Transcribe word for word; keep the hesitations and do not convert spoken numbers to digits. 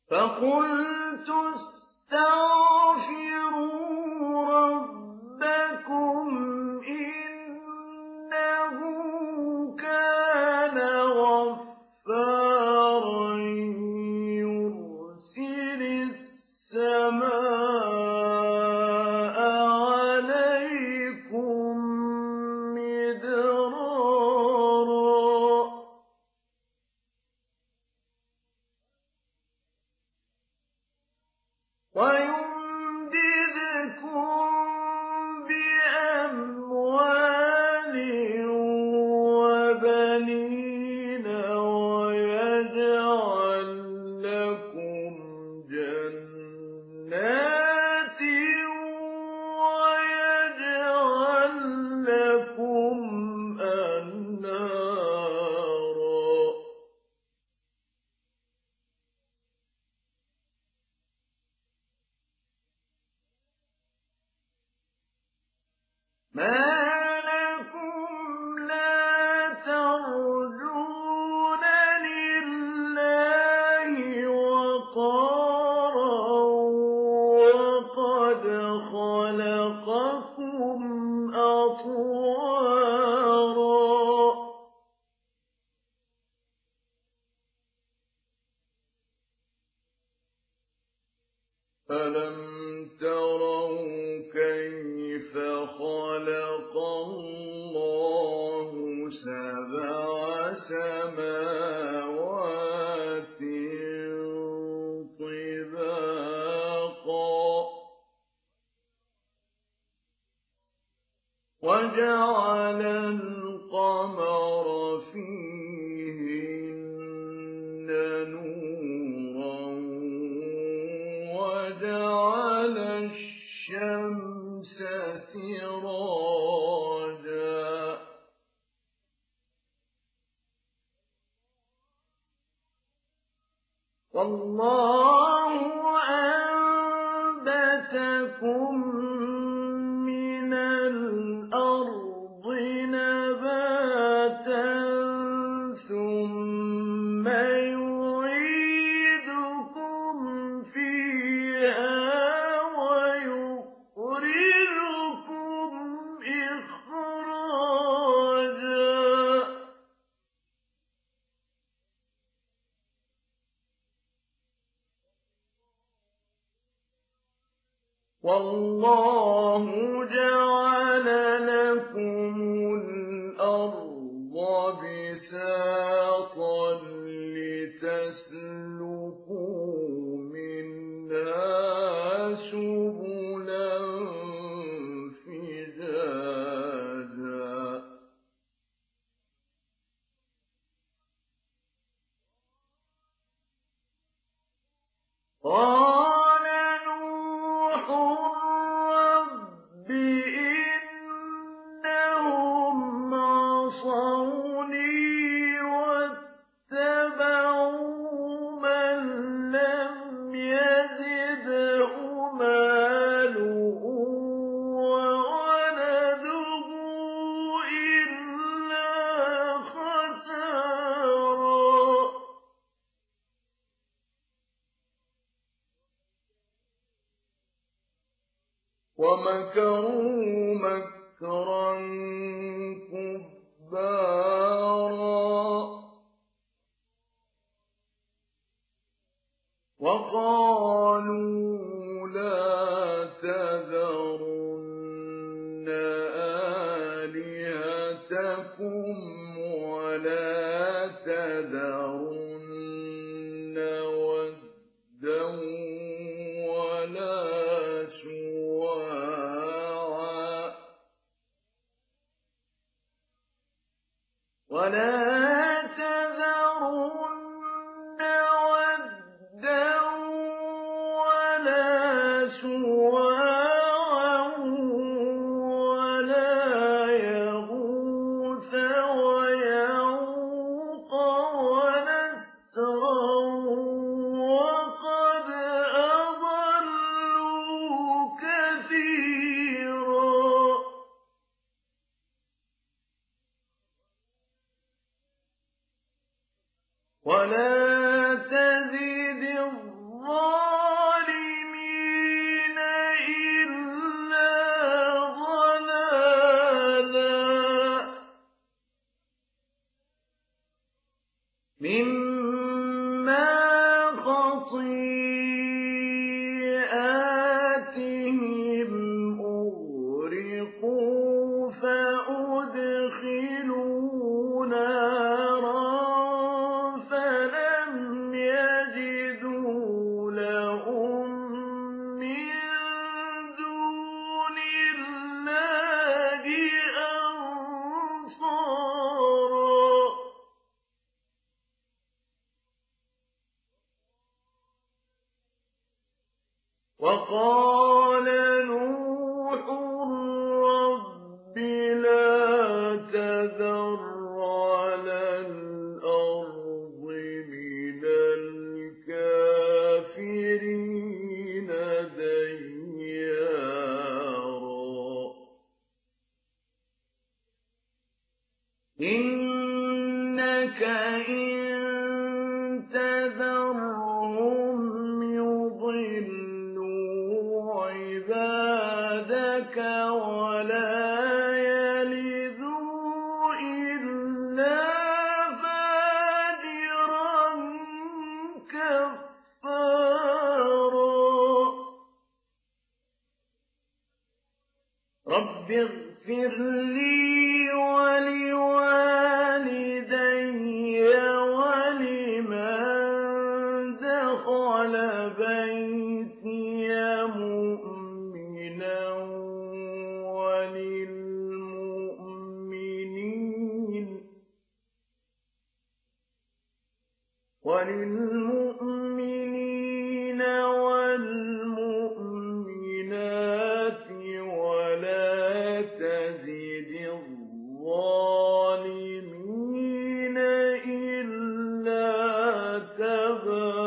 فقلت استغفروا ربكم إنه كان غفارا يرسل السماء عليكم مدرارا ويمددكم بأموال وبنين ويجعل لكم جنات ويجعل لكم أنهارا ما لكم لا ترجون لله وقارا وقد خلقكم أطوارا ألم تروا كيف خلق الله سبع سماوات طباقا وجعل القمر فيهن نورا وجعل الشمس سراجا والله أنبتكم من الأرض نباتا ثم يعيدكم فيها ويخرجكم إخراجا والله جعل لكم الأرض بساطا لتسلكوا منها سبلا فجاجا قال نوح رب إنهم عصوني واتبعوا من لم يزده ماله وولده إلا خسارا ومكروا مكرا كبارا وقالوا لا تذرن آلهتكم ولا تذرن ودا ولا سواعا ولا تذرن ودا ولا سواعا ولا يغوث ويعوق ونسرا وقد أضلوا كثيرا ولا تزد وقال نوح رب لا تذر على الأرض من الكافرين ديارا إنك إن تذرهم يضلوا عبادك ولا يلدوا إلا فاجرا كفارا رب اغفر لي ولوالدي ولمن دخل بيتي مؤمنا وللمؤمنين وللمؤمنين والمؤمنات ولا تزد الظالمين إلا تبارا